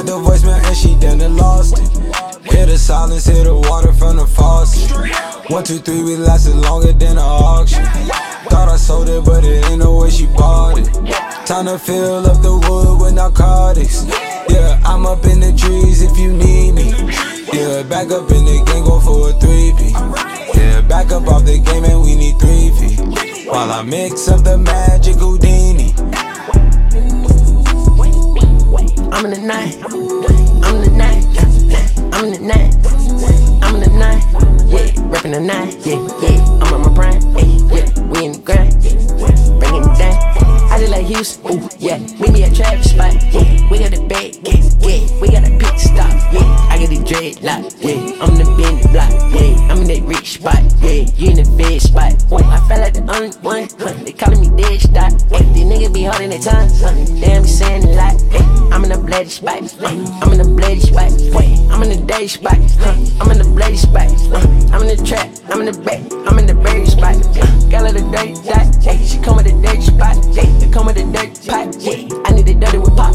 heard the voicemail and she done lost it. Hear the silence, hear the water from the faucet. 1, 2, 3, we lasted longer than an auction. Thought I sold it, but it ain't no way she bought it. Time to fill up the wood with narcotics. Yeah, I'm up in the trees if you need me. Yeah, back up in the game, go for a 3P. Yeah, back up off the game and we need 3 feet. While I mix up the magic Houdini. I'm in the night, I'm in the night, I'm in the night, I'm in the night, yeah, reppin' the night, yeah, I'm on my prime, yeah, we in the grind, bringing it down. I just like Houston, ooh, yeah, meet me at traffic spot, yeah, we got the bag, yeah, we got a pit stop, yeah, I got the dreadlock, yeah, I'm the bend block, yeah, I'm in that rich spot, yeah, you in the bed spot, ooh, I felt like the only one, they calling me dead stock, hey, these niggas be holding their tongue, damn, be saying a lot, hey, I'm in the bloody spot, I'm in the bloody spot, I'm in the dirty spot, I'm in the bloody spot, I'm in the trap, I'm in the back, I'm in the berry spot, got a little dirty dot, hey, she come with a dirty spot, hey, come with a dirty pot, yeah, I need the dirty with pop.